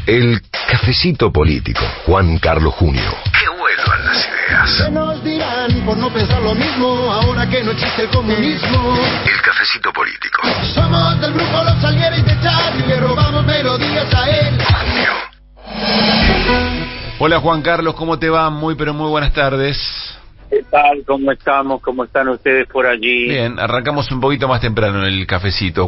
El cafecito político, Juan Carlos Junio. Que vuelvan las ideas. ¿Qué nos dirán por no pensar lo mismo ahora que no existe el comunismo? El cafecito político. Somos del grupo Los Salgueros de Charlie, le robamos melodías a él. Junio. Hola Juan Carlos, ¿cómo te va? Muy pero muy buenas tardes. ¿Qué tal? ¿Cómo estamos? ¿Cómo están ustedes por allí? Bien, arrancamos un poquito más temprano en el cafecito,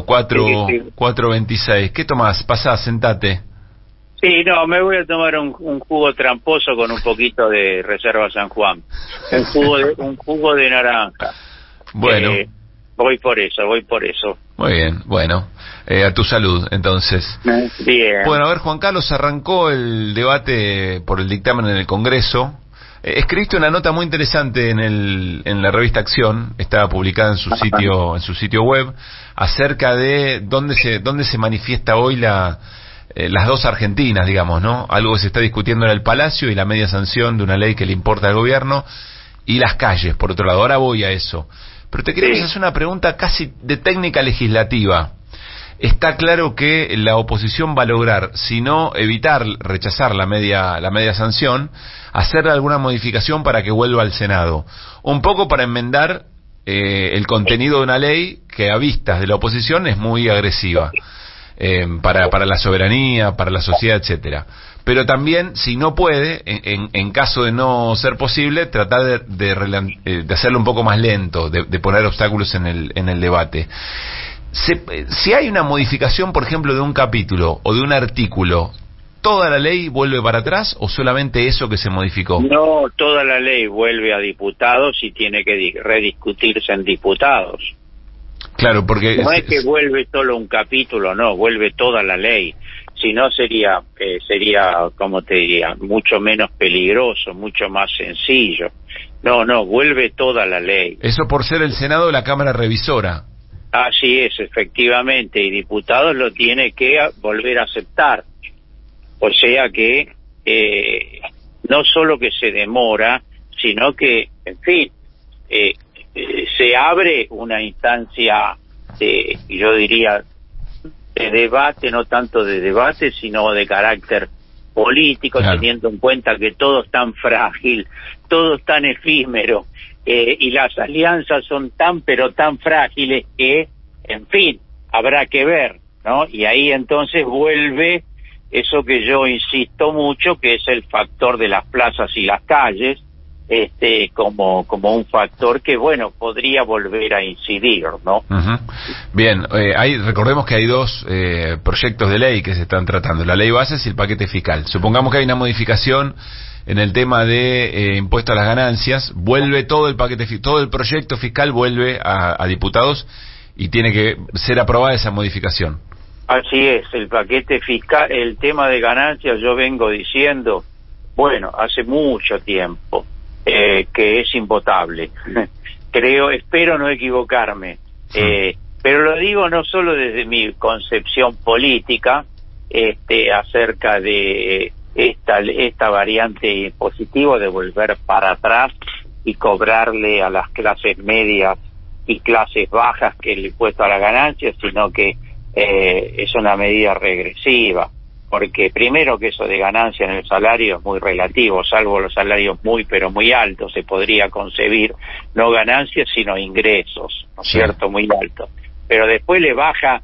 4:26. ¿Qué tomás? Pasá, sentate. Sí, no, me voy a tomar un jugo tramposo con un poquito de Reserva San Juan. Un jugo de naranja. Bueno. Voy por eso. Muy bien, bueno. A tu salud, entonces. Bien. Bueno, a ver, Juan Carlos, arrancó el debate por el dictamen en el Congreso. Escribiste una nota muy interesante en la revista Acción, estaba publicada en su sitio web, acerca de dónde se manifiesta hoy las dos Argentinas, digamos, ¿no? Algo que se está discutiendo en el Palacio y la media sanción de una ley que le importa al gobierno, y las calles, por otro lado. Ahora voy a eso. Pero te queremos hacer una pregunta casi de técnica legislativa. Está claro que la oposición va a lograr, si no rechazar la media sanción, hacer alguna modificación para que vuelva al Senado. Un poco para enmendar el contenido de una ley que a vistas de la oposición es muy agresiva para la soberanía, para la sociedad, etcétera. Pero también, si no puede, en caso de no ser posible, tratar de hacerlo un poco más lento, de poner obstáculos en el debate. Si hay una modificación, por ejemplo, de un capítulo o de un artículo, ¿toda la ley vuelve para atrás o solamente eso que se modificó? No, toda la ley vuelve a diputados y tiene que rediscutirse en diputados. Claro, porque... No es que vuelve solo un capítulo, no, vuelve toda la ley. Si no sería, como te diría, mucho menos peligroso, mucho más sencillo. No, vuelve toda la ley. Eso por ser el Senado la Cámara Revisora. Así es, efectivamente, y diputados lo tiene que volver a aceptar. O sea que no solo que se demora, sino que, en fin, se abre una instancia yo diría, de debate, no tanto de debate, sino de carácter político, claro, teniendo en cuenta que todo es tan frágil, todo es tan efímero, y las alianzas son tan frágiles que, en fin, habrá que ver, ¿no? Y ahí entonces vuelve eso que yo insisto mucho, que es el factor de las plazas y las calles, como un factor que, bueno, podría volver a incidir, ¿no? Uh-huh. Bien, recordemos que hay dos proyectos de ley que se están tratando, la ley bases y el paquete fiscal. Supongamos que hay una modificación en el tema de impuesto a las ganancias, vuelve todo el paquete, todo el proyecto fiscal vuelve a diputados y tiene que ser aprobada esa modificación. Así es, el paquete fiscal, el tema de ganancias, yo vengo diciendo, bueno, hace mucho tiempo, que es invotable. Espero no equivocarme, pero lo digo no solo desde mi concepción política, acerca de esta variante positiva de volver para atrás y cobrarle a las clases medias y clases bajas que el impuesto a la ganancia, sino que es una medida regresiva, porque primero que eso de ganancia en el salario es muy relativo, salvo los salarios muy pero muy altos, se podría concebir no ganancias sino ingresos, ¿no es cierto?, muy altos, pero después le baja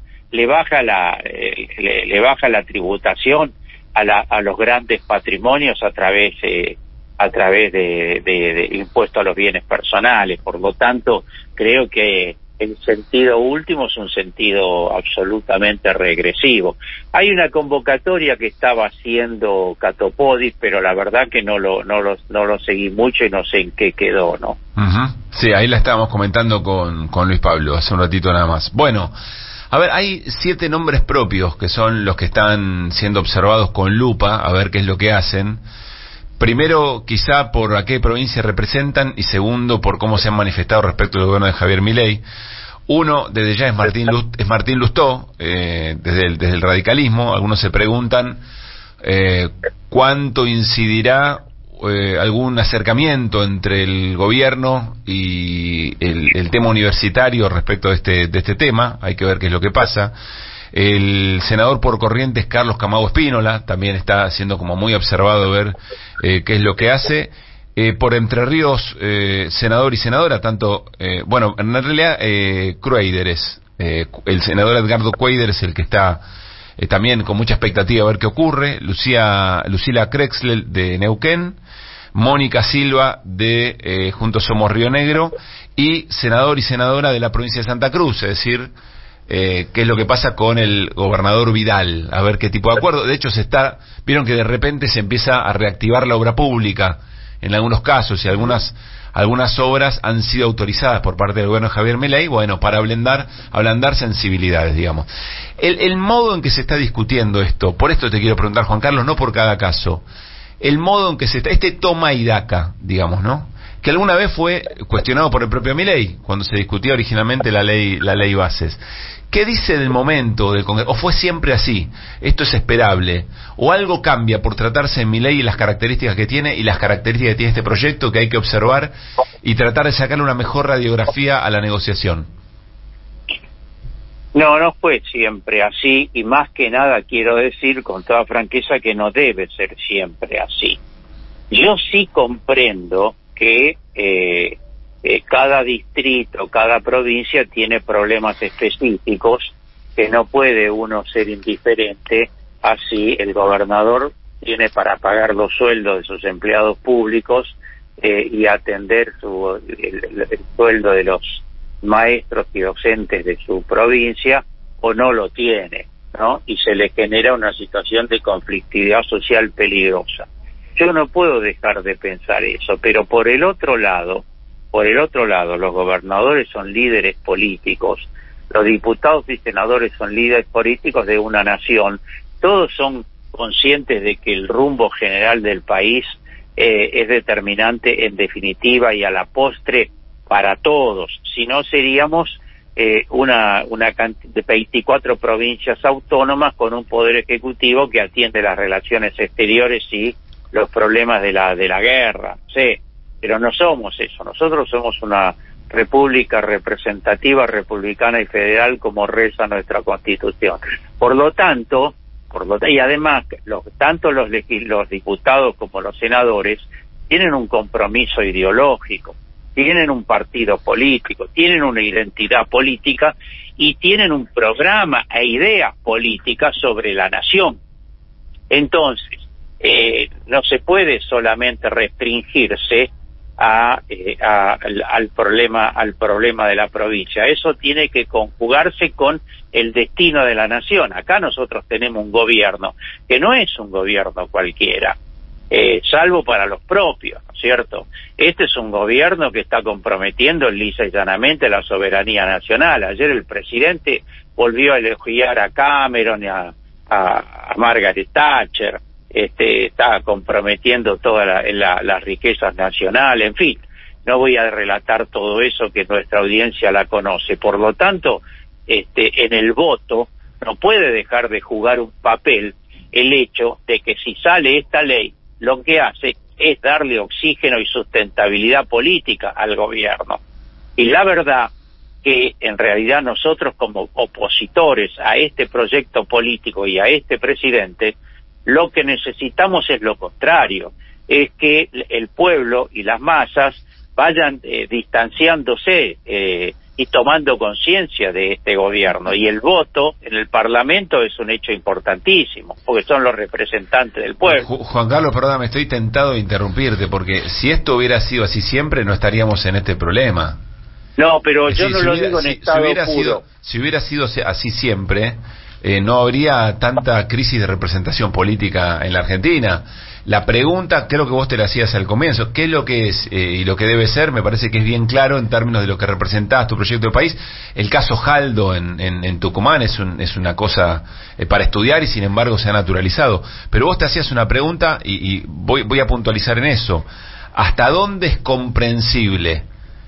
la tributación a los grandes patrimonios a través de impuesto a los bienes personales. Por lo tanto, creo que el sentido último es un sentido absolutamente regresivo. Hay una convocatoria que estaba haciendo Catopodis, pero la verdad que no lo seguí mucho y no sé en qué quedó, ¿no? Uh-huh. Sí, ahí la estábamos comentando con Luis Pablo hace un ratito nada más. Bueno, a ver, hay 7 nombres propios que son los que están siendo observados con lupa, a ver qué es lo que hacen. Primero, quizá por a qué provincia representan, y segundo, por cómo se han manifestado respecto al gobierno de Javier Milei. Uno, desde ya, es Martín Lustó, desde el radicalismo. Algunos se preguntan cuánto incidirá algún acercamiento entre el gobierno y el tema universitario respecto de este tema. Hay que ver qué es lo que pasa. El senador por Corrientes, Carlos Camagüey Spínola, también está siendo como muy observado ver qué es lo que hace. Por Entre Ríos, senador y senadora, tanto, bueno, en realidad, Cuader el senador Edgardo Cuader es el que está también con mucha expectativa a ver qué ocurre. Lucila Krexler de Neuquén, Mónica Silva de Juntos Somos Río Negro, y senador y senadora de la provincia de Santa Cruz, es decir, qué es lo que pasa con el gobernador Vidal, a ver qué tipo de acuerdo. De hecho, vieron que de repente se empieza a reactivar la obra pública en algunos casos, y algunas obras han sido autorizadas por parte del gobierno de Javier Milei, bueno, para ablandar sensibilidades, digamos. El modo en que se está discutiendo esto, por esto te quiero preguntar, Juan Carlos, no por cada caso, el modo en que este toma y daca, digamos, ¿no?, que alguna vez fue cuestionado por el propio Milei, cuando se discutía originalmente la ley Bases. ¿Qué dice del momento del Congreso? ¿O fue siempre así? ¿Esto es esperable? ¿O algo cambia por tratarse de Milei y las características que tiene y las características que tiene este proyecto que hay que observar y tratar de sacarle una mejor radiografía a la negociación? No fue siempre así, y más que nada quiero decir con toda franqueza que no debe ser siempre así. Yo sí comprendo que cada distrito, cada provincia tiene problemas específicos, que no puede uno ser indiferente. Así el gobernador tiene para pagar los sueldos de sus empleados públicos y atender el sueldo de los maestros y docentes de su provincia, o no lo tiene, ¿no? Y se le genera una situación de conflictividad social peligrosa. Yo no puedo dejar de pensar eso, pero por el otro lado, los gobernadores son líderes políticos, los diputados y senadores son líderes políticos de una nación, todos son conscientes de que el rumbo general del país es determinante en definitiva y a la postre para todos. Si no, seríamos una cantidad de 24 provincias autónomas con un poder ejecutivo que atiende las relaciones exteriores y los problemas de la guerra, sí, pero no somos eso. Nosotros somos una república representativa, republicana y federal, como reza nuestra Constitución. Por lo tanto, y además, tanto los diputados como los senadores tienen un compromiso ideológico, tienen un partido político, tienen una identidad política y tienen un programa e ideas políticas sobre la nación. Entonces, no se puede solamente restringirse al problema de la provincia. Eso tiene que conjugarse con el destino de la nación. Acá nosotros tenemos un gobierno que no es un gobierno cualquiera, salvo para los propios, ¿no es cierto? Este es un gobierno que está comprometiendo lisa y llanamente la soberanía nacional. Ayer el presidente volvió a elogiar a Cameron y a Margaret Thatcher. Está comprometiendo todas las riquezas nacionales, en fin, no voy a relatar todo eso, que nuestra audiencia la conoce. Por lo tanto, en el voto no puede dejar de jugar un papel el hecho de que si sale esta ley, lo que hace es darle oxígeno y sustentabilidad política al gobierno. Y la verdad que en realidad nosotros, como opositores a este proyecto político y a este presidente, lo que necesitamos es lo contrario, es que el pueblo y las masas vayan distanciándose y tomando conciencia de este gobierno. Y el voto en el Parlamento es un hecho importantísimo, porque son los representantes del pueblo. Juan Carlos, perdóname, estoy tentado de interrumpirte, porque si esto hubiera sido así siempre, no estaríamos en este problema. No, pero yo no lo digo en estado puro. Si hubiera sido así siempre, no habría tanta crisis de representación política en la Argentina. La pregunta, creo que vos te la hacías al comienzo, ¿qué es lo que es y lo que debe ser? Me parece que es bien claro en términos de lo que representás tu proyecto de país. El caso Jaldo en Tucumán es una cosa para estudiar, y sin embargo se ha naturalizado. Pero vos te hacías una pregunta y voy a puntualizar en eso. ¿Hasta dónde es comprensible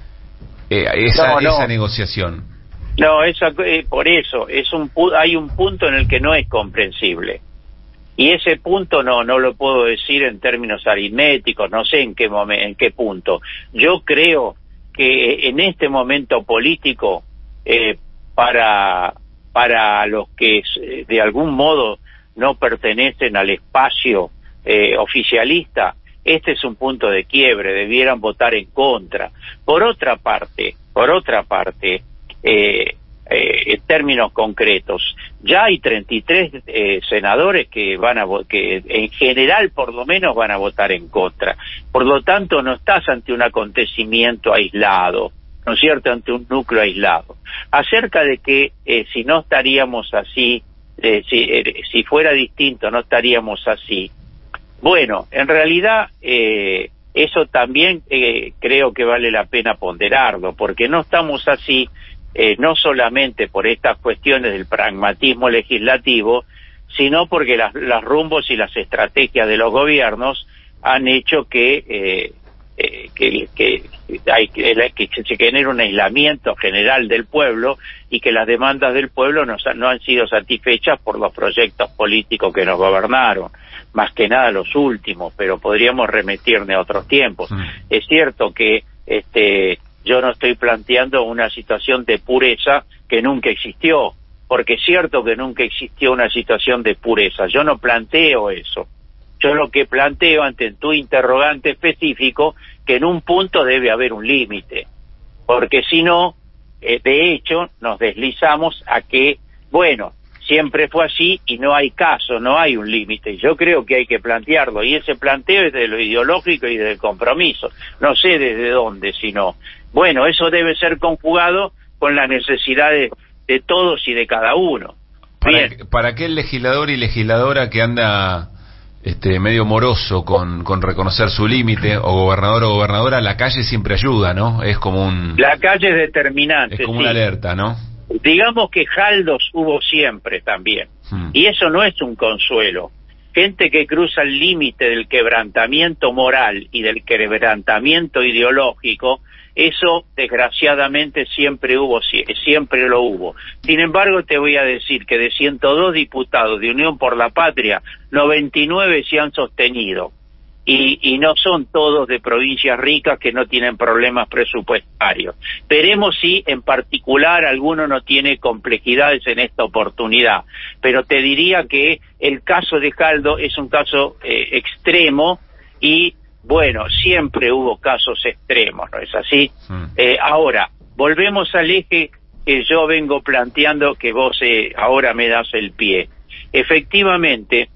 esa negociación? No, por eso hay un punto en el que no es comprensible, y ese punto no lo puedo decir en términos aritméticos, no sé en qué punto. Yo creo que en este momento político, para para los que de algún modo no pertenecen al espacio oficialista, este es un punto de quiebre, debieran votar en contra. Por otra parte, en términos concretos, ya hay 33 senadores que que en general por lo menos van a votar en contra. Por lo tanto, no estás ante un acontecimiento aislado, ¿no es cierto?, ante un núcleo aislado. Acerca de que si no estaríamos así, si fuera distinto no estaríamos así, bueno, en realidad eso también creo que vale la pena ponderarlo, porque no estamos así no solamente por estas cuestiones del pragmatismo legislativo, sino porque las rumbos y las estrategias de los gobiernos han hecho que se genere un aislamiento general del pueblo y que las demandas del pueblo no han sido satisfechas por los proyectos políticos que nos gobernaron, más que nada los últimos, pero podríamos remitirnos a otros tiempos. Es cierto que yo no estoy planteando una situación de pureza que nunca existió, porque es cierto que nunca existió una situación de pureza. Yo no planteo eso. Yo lo que planteo ante tu interrogante específico, que en un punto debe haber un límite, porque si no, de hecho, nos deslizamos a que, bueno, siempre fue así y no hay caso, no hay un límite. Yo creo que hay que plantearlo, y ese planteo es de lo ideológico y del compromiso. No sé desde dónde, sino, bueno, eso debe ser conjugado con las necesidades de todos y de cada uno. Para aquel legislador y legisladora que anda medio moroso con reconocer su límite, o gobernador o gobernadora, la calle siempre ayuda, ¿no? Es como la calle es determinante. Es como una alerta, ¿no? Digamos que jaldos hubo siempre también, y eso no es un consuelo. Gente que cruza el límite del quebrantamiento moral y del quebrantamiento ideológico, eso desgraciadamente siempre lo hubo. Sin embargo, te voy a decir que de 102 diputados de Unión por la Patria, 99 se han sostenido, y no son todos de provincias ricas que no tienen problemas presupuestarios. Veremos si en particular alguno no tiene complejidades en esta oportunidad, pero te diría que el caso de Jaldo es un caso extremo, y bueno, siempre hubo casos extremos, ¿no es así? Ahora, volvemos al eje que yo vengo planteando, que vos ahora me das el pie. Efectivamente,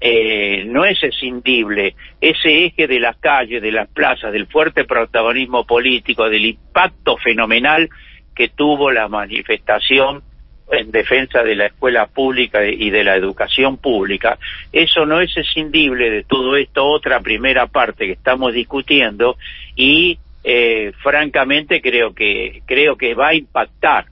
no es escindible ese eje de las calles, de las plazas, del fuerte protagonismo político, del impacto fenomenal que tuvo la manifestación en defensa de la escuela pública y de la educación pública. Eso no es escindible de todo esto, otra primera parte que estamos discutiendo, y francamente creo que va a impactar,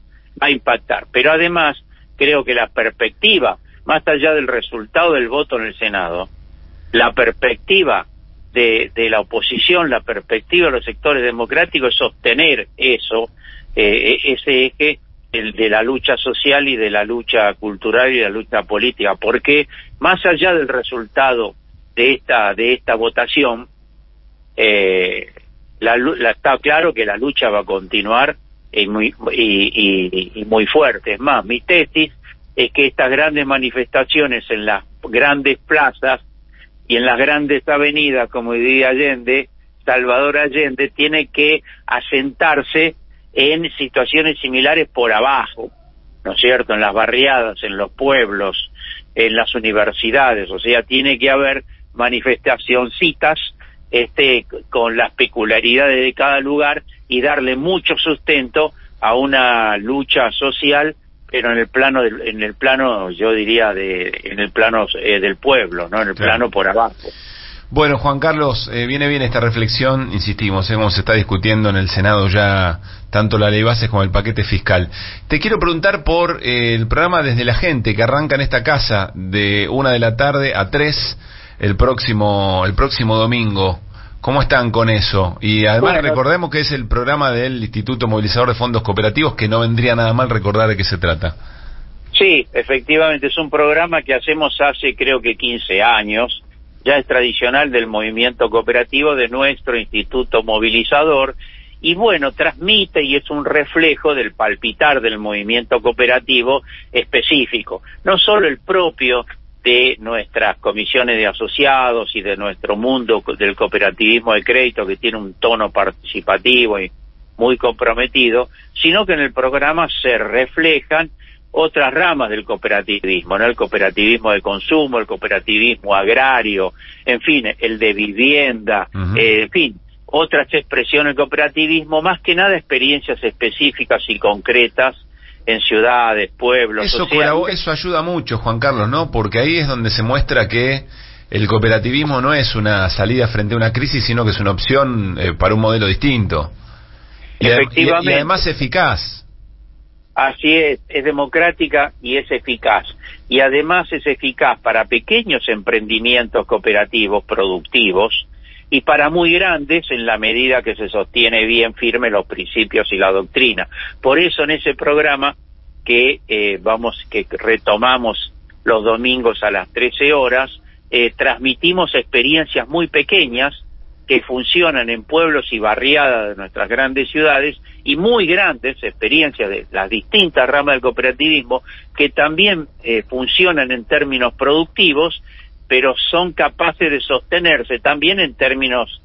pero además creo que la perspectiva, más allá del resultado del voto en el Senado, la perspectiva de la oposición, la perspectiva de los sectores democráticos es sostener ese eje, el de la lucha social y de la lucha cultural y de la lucha política, porque más allá del resultado de esta votación, está claro que la lucha va a continuar y muy fuerte. Es más, mi tesis es que estas grandes manifestaciones en las grandes plazas y en las grandes avenidas, como diría Salvador Allende, tiene que asentarse en situaciones similares por abajo, ¿no es cierto?, en las barriadas, en los pueblos, en las universidades. O sea, tiene que haber manifestacioncitas con las peculiaridades de cada lugar y darle mucho sustento a una lucha social, pero en el plano yo diría en el plano del pueblo, no en el plano por abajo. Bueno, Juan Carlos, viene bien esta reflexión, insistimos, como se está discutiendo en el Senado ya tanto la ley bases como el paquete fiscal. Te quiero preguntar por el programa Desde la Gente, que arranca en esta casa de 1 de la tarde a 3 el próximo domingo. ¿Cómo están con eso? Y además recordemos que es el programa del Instituto Movilizador de Fondos Cooperativos, que no vendría nada mal recordar de qué se trata. Sí, efectivamente, es un programa que hacemos hace creo que 15 años, ya es tradicional del movimiento cooperativo de nuestro Instituto Movilizador, y bueno, transmite y es un reflejo del palpitar del movimiento cooperativo específico, no solo el propio de nuestras comisiones de asociados y de nuestro mundo del cooperativismo de crédito, que tiene un tono participativo y muy comprometido, sino que en el programa se reflejan otras ramas del cooperativismo, ¿no? El cooperativismo de consumo, el cooperativismo agrario, en fin, el de vivienda, en fin, otras expresiones del cooperativismo, más que nada experiencias específicas y concretas en ciudades, pueblos. Eso ayuda mucho, Juan Carlos, ¿no? Porque ahí es donde se muestra que el cooperativismo no es una salida frente a una crisis, sino que es una opción para un modelo distinto. Efectivamente. Y además eficaz. Así es democrática y es eficaz. Y además es eficaz para pequeños emprendimientos cooperativos productivos y para muy grandes en la medida que se sostiene bien firme los principios y la doctrina. Por eso en ese programa que retomamos los domingos a las 13 horas, transmitimos experiencias muy pequeñas que funcionan en pueblos y barriadas de nuestras grandes ciudades, y muy grandes experiencias de las distintas ramas del cooperativismo que también funcionan en términos productivos, pero son capaces de sostenerse también en términos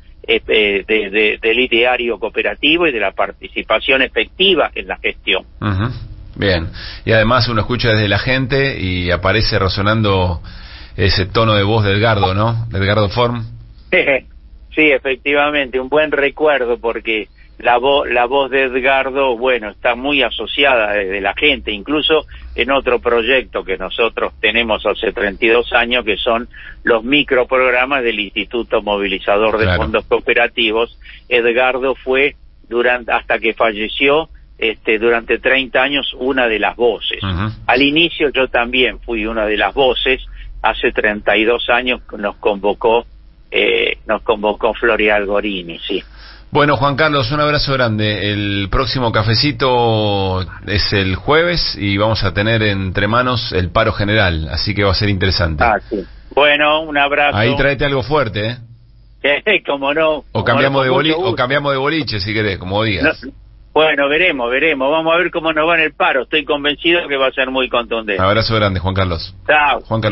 del ideario cooperativo y de la participación efectiva en la gestión. Bien, y además uno escucha desde la gente y aparece resonando ese tono de voz de Edgardo, ¿no? De Edgardo Form. Sí, efectivamente, un buen recuerdo, porque la voz de Edgardo, bueno, está muy asociada desde la gente, incluso en otro proyecto que nosotros tenemos hace 32 años, que son los microprogramas del Instituto Movilizador de Fondos Cooperativos. Edgardo fue, hasta que falleció, durante 30 años, una de las voces. Al inicio yo también fui una de las voces. Hace 32 años nos convocó Floreal Gorini, sí. Bueno, Juan Carlos, un abrazo grande. El próximo cafecito es el jueves y vamos a tener entre manos el paro general, así que va a ser interesante. Sí. Bueno, un abrazo. Ahí tráete algo fuerte, ¿eh? Como no. O cambiamos de boliche, si querés, como digas. No, bueno, veremos. Vamos a ver cómo nos va en el paro. Estoy convencido que va a ser muy contundente. Abrazo grande, Juan Carlos. Chao. Juan Carlos.